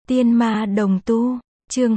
Tiên ma đồng tu, chương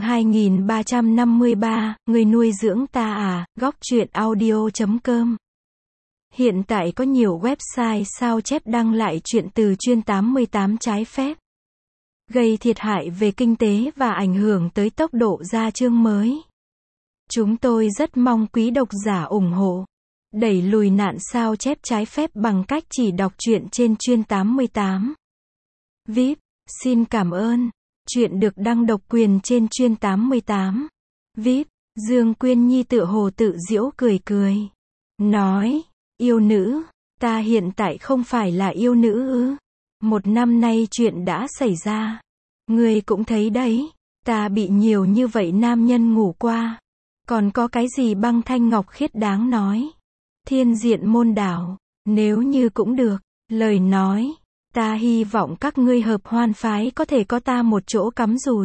2353, người nuôi dưỡng ta à, góc truyện audio.com. Hiện tại có nhiều website sao chép đăng lại chuyện từ chuyên 88 trái phép, gây thiệt hại về kinh tế và ảnh hưởng tới tốc độ ra chương mới. Chúng tôi rất mong quý độc giả ủng hộ, đẩy lùi nạn sao chép trái phép bằng cách chỉ đọc truyện trên chuyên 88. VIP, xin cảm ơn. Chuyện được đăng độc quyền trên chuyên 88. VIP, Dương Quyên Nhi tựa hồ tự giễu cười cười. Nói, yêu nữ, ta hiện tại không phải là yêu nữ ư? Một năm nay chuyện đã xảy ra. Ngươi cũng thấy đấy, ta bị nhiều như vậy nam nhân ngủ qua. Còn có cái gì băng thanh ngọc khiết đáng nói? Thiên diện môn đảo, nếu như cũng được, lời nói. Ta hy vọng các ngươi hợp hoan phái có thể có ta một chỗ cắm rùi.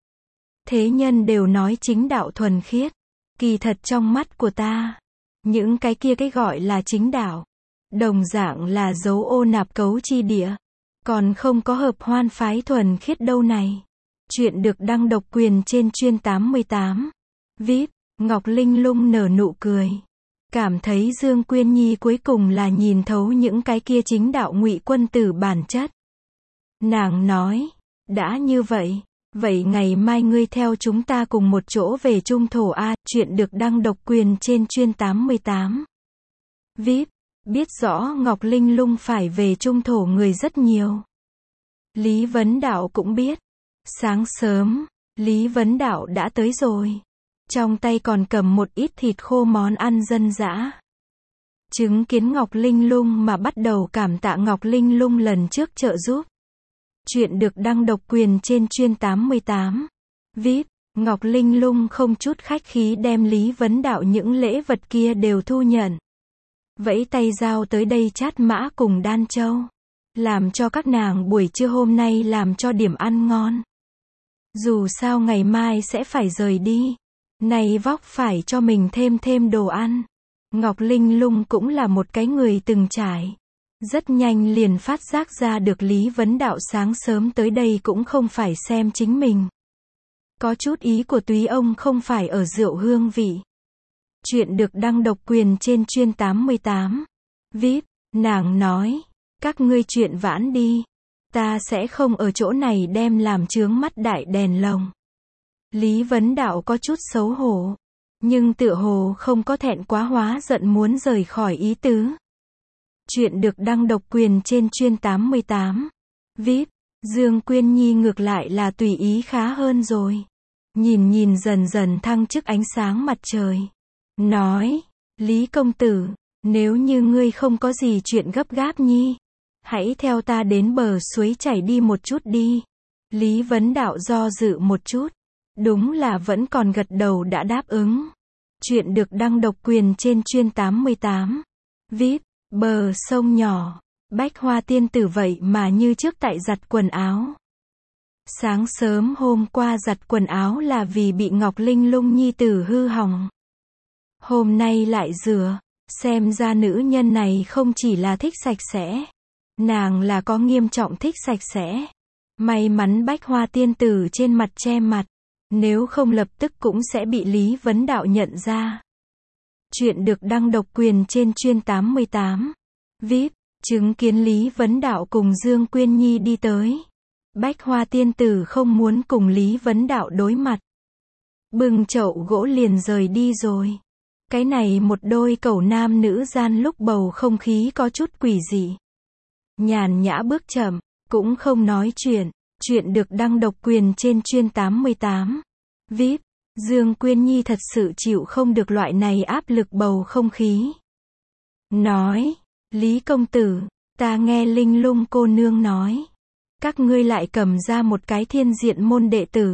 Thế nhân đều nói chính đạo thuần khiết. Kỳ thật trong mắt của ta, những cái kia cái gọi là chính đạo, đồng dạng là dấu ô nạp cấu chi địa. Còn không có hợp hoan phái thuần khiết đâu này. Chuyện được đăng độc quyền trên chuyên 88. VIP, Ngọc Linh Lung nở nụ cười. Cảm thấy Dương Quyên Nhi cuối cùng là nhìn thấu những cái kia chính đạo ngụy quân tử bản chất. Nàng nói, đã như vậy, vậy ngày mai ngươi theo chúng ta cùng một chỗ về Trung Thổ A, chuyện được đăng độc quyền trên chuyên 88. VIP, biết rõ Ngọc Linh Lung phải về Trung Thổ người rất nhiều. Lý Vấn Đạo cũng biết. Sáng sớm, Lý Vấn Đạo đã tới rồi. Trong tay còn cầm một ít thịt khô món ăn dân dã. Chứng kiến Ngọc Linh Lung mà bắt đầu cảm tạ Ngọc Linh Lung lần trước trợ giúp. Chuyện được đăng độc quyền trên chuyên 88. VIP, Ngọc Linh Lung không chút khách khí đem Lý Vấn Đạo những lễ vật kia đều thu nhận. Vẫy tay giao tới đây chát mã cùng đan châu. Làm cho các nàng buổi trưa hôm nay làm cho điểm ăn ngon. Dù sao ngày mai sẽ phải rời đi. Này vóc phải cho mình thêm đồ ăn. Ngọc Linh Lung cũng là một cái người từng trải. Rất nhanh liền phát giác ra được Lý Vấn Đạo sáng sớm tới đây cũng không phải xem chính mình. Có chút ý của túy ông không phải ở rượu hương vị. Chuyện được đăng độc quyền trên chuyên 88. VIP, nàng nói, các ngươi chuyện vãn đi. Ta sẽ không ở chỗ này đem làm chướng mắt đại đèn lồng. Lý Vấn Đạo có chút xấu hổ, nhưng tựa hồ không có thẹn quá hóa giận muốn rời khỏi ý tứ. Chuyện được đăng độc quyền trên chuyên 88. VIP, Dương Quyên Nhi ngược lại là tùy ý khá hơn rồi. Nhìn dần dần thăng chức ánh sáng mặt trời. Nói, Lý công tử, nếu như ngươi không có gì chuyện gấp gáp nhi, hãy theo ta đến bờ suối chảy đi một chút đi. Lý Vấn Đạo do dự một chút. Đúng là vẫn còn gật đầu đã đáp ứng. Chuyện được đăng độc quyền trên chuyên 88. VIP, bờ sông nhỏ, Bách Hoa tiên tử vậy mà như trước tại giặt quần áo. Sáng sớm hôm qua giặt quần áo là vì bị Ngọc Linh Lung nhi tử hư hỏng. Hôm nay lại rửa, xem ra nữ nhân này không chỉ là thích sạch sẽ. Nàng là có nghiêm trọng thích sạch sẽ. May mắn Bách Hoa tiên tử trên mặt che mặt. Nếu không lập tức cũng sẽ bị Lý Vấn Đạo nhận ra. Chuyện được đăng độc quyền trên chuyên 88. VIP, chứng kiến Lý Vấn Đạo cùng Dương Quyên Nhi đi tới. Bách Hoa tiên tử không muốn cùng Lý Vấn Đạo đối mặt. Bưng chậu gỗ liền rời đi rồi. Cái này một đôi cẩu nam nữ gian lúc bầu không khí có chút quỷ dị. Nhàn nhã bước chậm, cũng không nói chuyện. Chuyện được đăng độc quyền trên chuyên 88. VIP, Dương Quyên Nhi thật sự chịu không được loại này áp lực bầu không khí. Nói, Lý công tử, ta nghe Linh Lung cô nương nói. Các ngươi lại cầm ra một cái thiên diện môn đệ tử.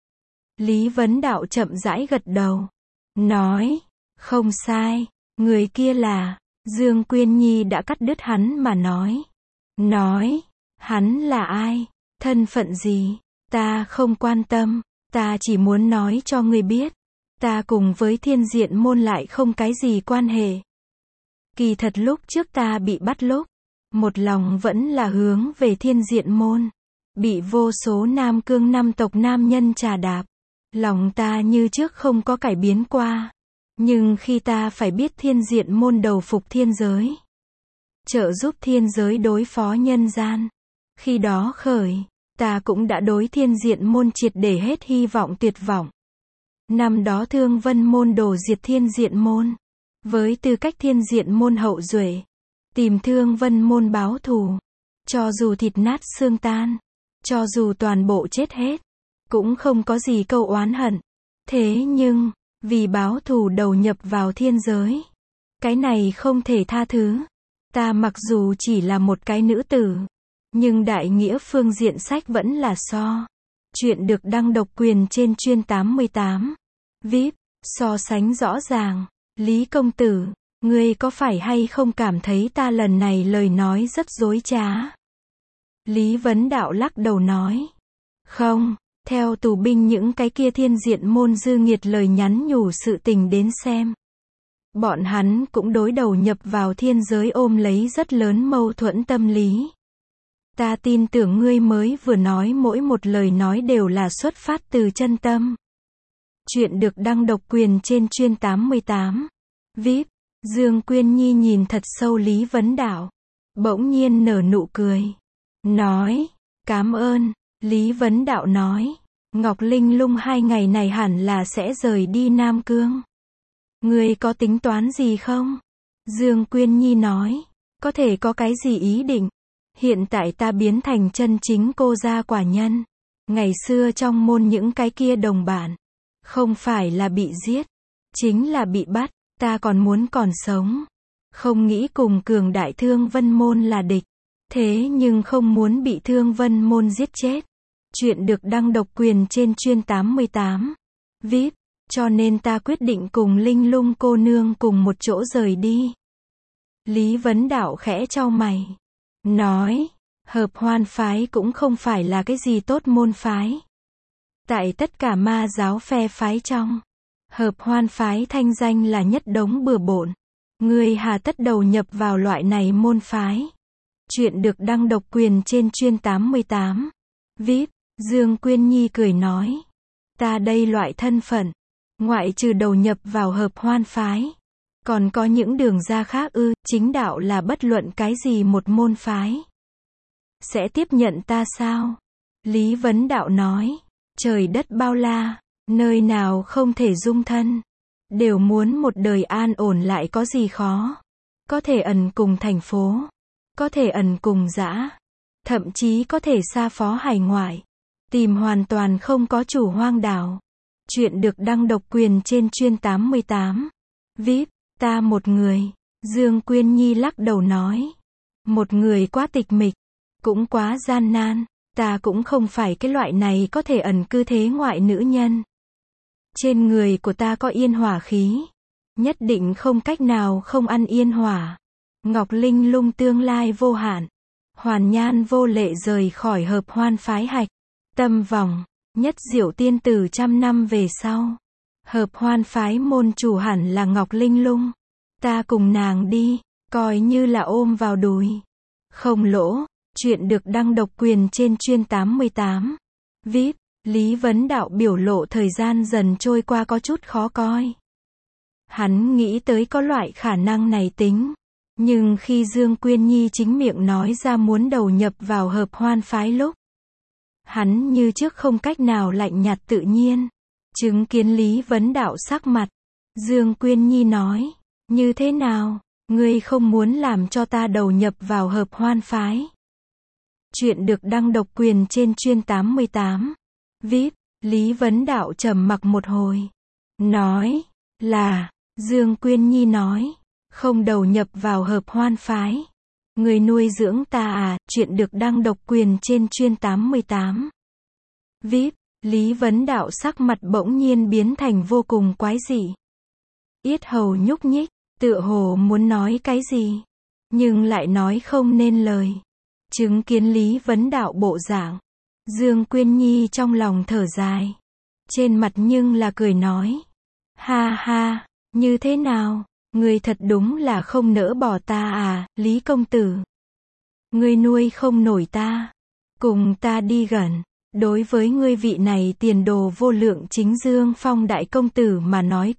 Lý Vấn Đạo chậm rãi gật đầu. Nói, không sai, người kia là, Dương Quyên Nhi đã cắt đứt hắn mà nói. Nói, hắn là ai? Thân phận gì? Ta không quan tâm, ta chỉ muốn nói cho ngươi biết. Ta cùng với thiên diện môn lại không cái gì quan hệ. Kỳ thật lúc trước ta bị bắt lúc, một lòng vẫn là hướng về thiên diện môn. bị vô số Nam Cương năm tộc nam nhân trà đạp. Lòng ta như trước không có cải biến qua. Nhưng khi ta phải biết thiên diện môn đầu phục thiên giới, trợ giúp thiên giới đối phó nhân gian, khi đó khởi, ta cũng đã đối thiên diện môn triệt để hết hy vọng tuyệt vọng. Năm đó Thương Vân môn đổ diệt thiên diện môn, với tư cách thiên diện môn hậu duệ, tìm Thương Vân môn báo thù, cho dù thịt nát xương tan, cho dù toàn bộ chết hết, cũng không có gì câu oán hận. Thế nhưng, vì báo thù đầu nhập vào thiên giới, cái này không thể tha thứ. Ta mặc dù chỉ là một cái nữ tử, nhưng đại nghĩa phương diện sách vẫn là so. Chuyện được đăng độc quyền trên chuyên 88. VIP, so sánh rõ ràng. Lý công tử, ngươi có phải hay không cảm thấy ta lần này lời nói rất dối trá? Lý Vấn Đạo lắc đầu nói. Không, theo tù binh những cái kia thiên diện môn dư nghiệt lời nhắn nhủ sự tình đến xem. Bọn hắn cũng đối đầu nhập vào thiên giới ôm lấy rất lớn mâu thuẫn tâm lý. Ta tin tưởng ngươi mới vừa nói mỗi một lời nói đều là xuất phát từ chân tâm. Chuyện được đăng độc quyền trên chuyên 88. VIP, Dương Quyên Nhi nhìn thật sâu Lý Vấn Đạo. Bỗng nhiên nở nụ cười. Nói, cảm ơn. Lý Vấn Đạo nói, Ngọc Linh Lung 2 ngày này hẳn là sẽ rời đi Nam Cương. Ngươi có tính toán gì không? Dương Quyên Nhi nói, có thể có cái gì ý định? Hiện tại ta biến thành chân chính cô gia quả nhân. Ngày xưa trong môn những cái kia đồng bản, không phải là bị giết, chính là bị bắt, ta còn muốn còn sống. Không nghĩ cùng cường đại Thương Vân môn là địch, thế nhưng không muốn bị Thương Vân môn giết chết. Chuyện được đăng độc quyền trên chuyên 88. VIP, cho nên ta quyết định cùng Linh Lung cô nương cùng một chỗ rời đi. Lý Vấn Đạo khẽ chau mày. Nói, Hợp Hoan phái cũng không phải là cái gì tốt môn phái. Tại tất cả ma giáo phe phái trong, Hợp Hoan phái thanh danh là nhất đống bừa bộn. Ngươi hà tất đầu nhập vào loại này môn phái. Chuyện được đăng độc quyền trên chuyên 88. VIP, Dương Quyên Nhi cười nói. Ta đây loại thân phận, ngoại trừ đầu nhập vào Hợp Hoan phái, còn có những đường ra khác ư? Chính đạo là bất luận cái gì một môn phái sẽ tiếp nhận ta sao? Lý Vấn Đạo nói, trời đất bao la, nơi nào không thể dung thân, đều muốn một đời an ổn lại có gì khó. Có thể ẩn cùng thành phố, có thể ẩn cùng dã, thậm chí có thể xa phó hải ngoại, tìm hoàn toàn không có chủ hoang đảo. Chuyện được đăng độc quyền trên chuyên 88. VIP, ta một người. Dương Quyên Nhi lắc đầu nói. Một người quá tịch mịch, cũng quá gian nan, ta cũng không phải cái loại này có thể ẩn cư thế ngoại nữ nhân. Trên người của ta có yên hỏa khí, nhất định không cách nào không ăn yên hỏa. Ngọc Linh Lung tương lai vô hạn, hoàn nhan vô lệ rời khỏi Hợp Hoan phái hạch tâm vòng, nhất diệu tiên tử 100 năm về sau. Hợp Hoan phái môn chủ hẳn là Ngọc Linh Lung. Ta cùng nàng đi, coi như là ôm vào đùi. Không lỗ. Chuyện được đăng độc quyền trên chuyên 88. VIP, Lý Vấn Đạo biểu lộ thời gian dần trôi qua có chút khó coi. Hắn nghĩ tới có loại khả năng này tính. Nhưng khi Dương Quyên Nhi chính miệng nói ra muốn đầu nhập vào Hợp Hoan phái lúc, hắn như trước không cách nào lạnh nhạt tự nhiên. Chứng kiến Lý Vấn Đạo sắc mặt, Dương Quyên Nhi nói, như thế nào, ngươi không muốn làm cho ta đầu nhập vào Hợp Hoan phái? Chuyện được đăng độc quyền trên chuyên 88. VIP, Lý Vấn Đạo trầm mặc một hồi. Nói, là, Dương Quyên Nhi nói, không đầu nhập vào Hợp Hoan phái. Người nuôi dưỡng ta à? Chuyện được đăng độc quyền trên chuyên 88. VIP, Lý Vấn Đạo sắc mặt bỗng nhiên biến thành vô cùng quái dị. Yết hầu nhúc nhích, tựa hồ muốn nói cái gì, nhưng lại nói không nên lời. Chứng kiến Lý Vấn Đạo bộ dạng, Dương Quyên Nhi trong lòng thở dài, trên mặt nhưng là cười nói. Ha ha, như thế nào, ngươi thật đúng là không nỡ bỏ ta à, Lý công tử. Ngươi nuôi không nổi ta. Cùng ta đi gần. Đối với ngươi vị này tiền đồ vô lượng chính Dương Phong đại công tử mà nói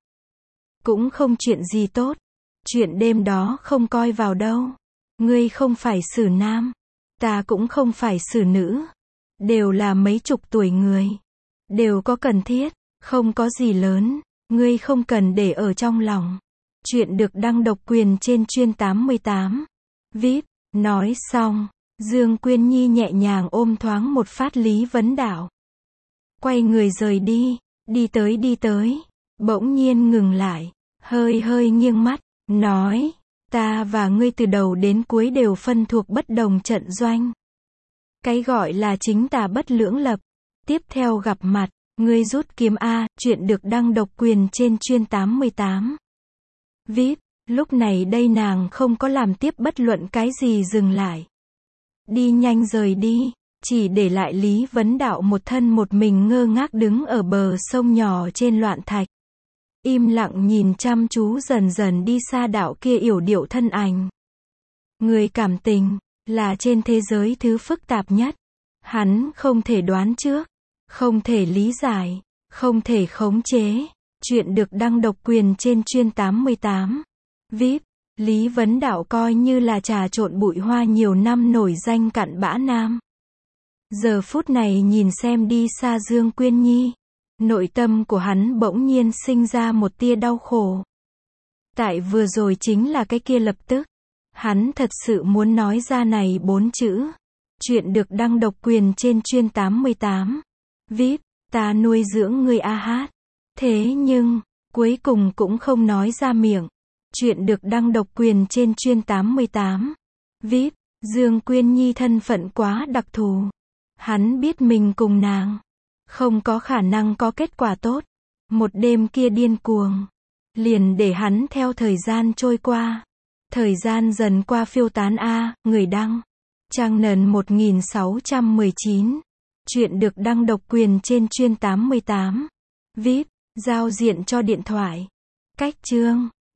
cũng không chuyện gì tốt. Chuyện đêm đó không coi vào đâu. Ngươi không phải xử nam. Ta cũng không phải xử nữ. Đều là mấy chục tuổi người. Đều có cần thiết. Không có gì lớn. Ngươi không cần để ở trong lòng. Chuyện được đăng độc quyền trên chuyên 88. VIP. Nói xong, Dương Quyên Nhi nhẹ nhàng ôm thoáng một phát Lý Vấn Đạo. Quay người rời đi. Đi tới. Bỗng nhiên ngừng lại. Hơi nghiêng mắt. Nói. Ta và ngươi từ đầu đến cuối đều phân thuộc bất đồng trận doanh. Cái gọi là chính tà bất lưỡng lập. Tiếp theo gặp mặt. Ngươi rút kiếm A. Chuyện được đăng độc quyền trên chuyên 88. VIP. Lúc này đây nàng không có làm tiếp bất luận cái gì dừng lại. Đi nhanh rời đi. Chỉ để lại Lý Vấn Đạo một thân một mình ngơ ngác đứng ở bờ sông nhỏ trên loạn thạch. Im lặng nhìn chăm chú dần dần đi xa đạo kia yểu điệu thân ảnh. Người cảm tình, là trên thế giới thứ phức tạp nhất. Hắn không thể đoán trước, không thể lý giải, không thể khống chế. Chuyện được đăng độc quyền trên chuyên 88. VIP. Lý Vấn Đạo coi như là trà trộn bụi hoa nhiều năm nổi danh cặn bã nam. Giờ phút này nhìn xem đi xa Dương Quyên Nhi. Nội tâm của hắn bỗng nhiên sinh ra một tia đau khổ. Tại vừa rồi chính là cái kia lập tức. Hắn thật sự muốn nói ra này 4 chữ. Chuyện được đăng độc quyền trên chuyên 88. VIP. Ta nuôi dưỡng ngươi a hát. Thế nhưng, cuối cùng cũng không nói ra miệng. Chuyện được đăng độc quyền trên chuyên 88. VIP. Dương Quyên Nhi thân phận quá đặc thù. Hắn biết mình cùng nàng không có khả năng có kết quả tốt. Một đêm kia điên cuồng, liền để hắn theo thời gian trôi qua. Thời gian dần qua phiêu tán a. Người đăng. Trang nền 1619. Chuyện được đăng độc quyền trên chuyên 88. VIP. Giao diện cho điện thoại. Cách chương.